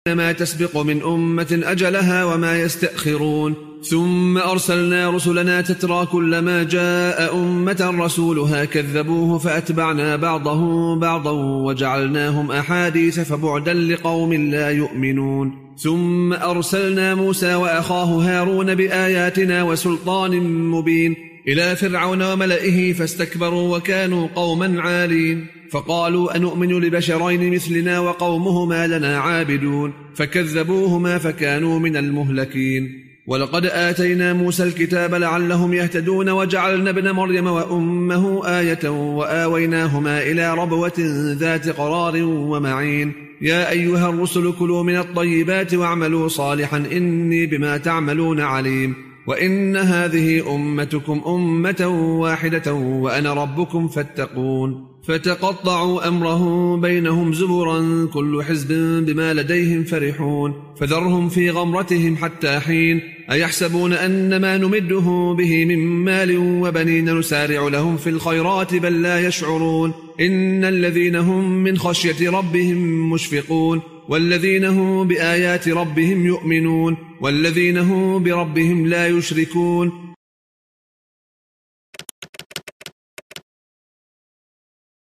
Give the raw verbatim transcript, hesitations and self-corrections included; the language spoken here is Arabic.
ما تسبق من أمة أجلها وما يستأخرون ثم أرسلنا رسلنا تترى كلما جاء أمة رسولها كذبوه فأتبعنا بعضهم بعضا وجعلناهم أحاديث فبعدا لقوم لا يؤمنون ثم أرسلنا موسى وأخاه هارون بآياتنا وسلطان مبين إلى فرعون وملئه فاستكبروا وكانوا قوما عالين فقالوا أنؤمن لبشرين مثلنا وقومهما لنا عابدون فكذبوهما فكانوا من المهلكين ولقد آتينا موسى الكتاب لعلهم يهتدون وجعلنا ابن مريم وأمه آية وآويناهما إلى ربوة ذات قرار ومعين يا أيها الرسل كلوا من الطيبات واعملوا صالحا إني بما تعملون عليم وإن هذه أمتكم أمة واحدة وأنا ربكم فاتقون فتقطعوا أمرهم بينهم زبرا كل حزب بما لديهم فرحون فذرهم في غمرتهم حتى حين أيحسبون أن ما نمده به من مال وبنين نسارع لهم في الخيرات بل لا يشعرون إن الذين هم من خشية ربهم مشفقون والذين هم بآيات ربهم يؤمنون والذين هم بربهم لا يشركون